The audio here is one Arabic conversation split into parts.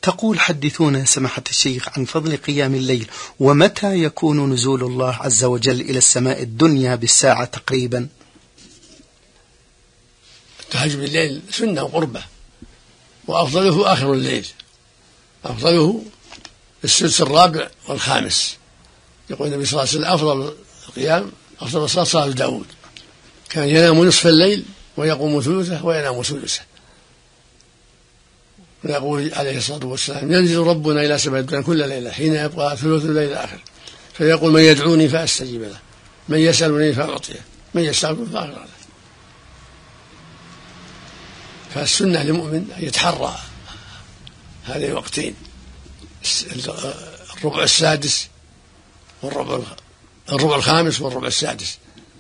تقول حدثونا سماحة الشيخ عن فضل قيام الليل، ومتى يكون نزول الله عز وجل إلى السماء الدنيا بالساعة تقريبا؟ التهجد بالليل سنة وقربة، وأفضله آخر الليل، أفضله السدس الرابع والخامس. يقول النبي صلى الله عليه وسلم أفضل القيام أفضل الصلاة صلاة داود، كان ينام نصف الليل ويقوم ثلثه وينام ثلثه. ويقول عليه الصلاة والسلام ينزل ربنا إلى سماء الدنيا كل ليلة حين يبقى ثلث الليل الآخر فيقول من يدعوني فأستجيب له، من يسألني فأعطيه، من يستغفر فأغفر له. فالسنة للمؤمن أن يتحرى هذه الوقتين، الربع السادس الربع الخامس والربع السادس،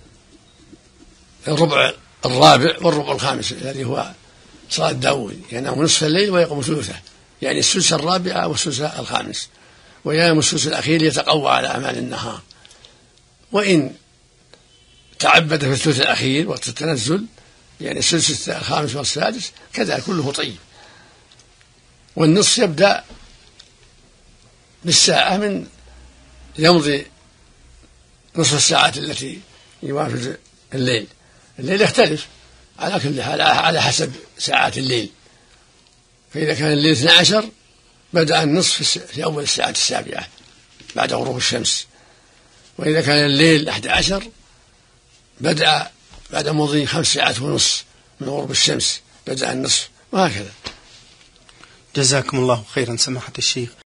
الربع الرابع والربع الخامس الذي هو صلاة داود، ينام نصف الليل ويقوم ثلثه، يعني السدس الرابع والسدس الخامس، وينام السدس الأخير يتقوى على أعمال النهار. وإن تعبد في الثلث الأخير وقت التنزل، يعني السدس الخامس والسادس، كذا كله طيب. والنصف يبدأ بالساعة من يمضي نصف الساعات التي يوافق الليل. الليل يختلف على كل حال على حسب ساعات الليل، فإذا كان الليل 12 بدأ النصف في أول الساعة السابعة بعد غروب الشمس، وإذا كان الليل 11 بدأ بعد مضي 5 ساعات ونصف من غروب الشمس بدأ النصف، وهكذا. جزاكم الله خيرا سماحة الشيخ.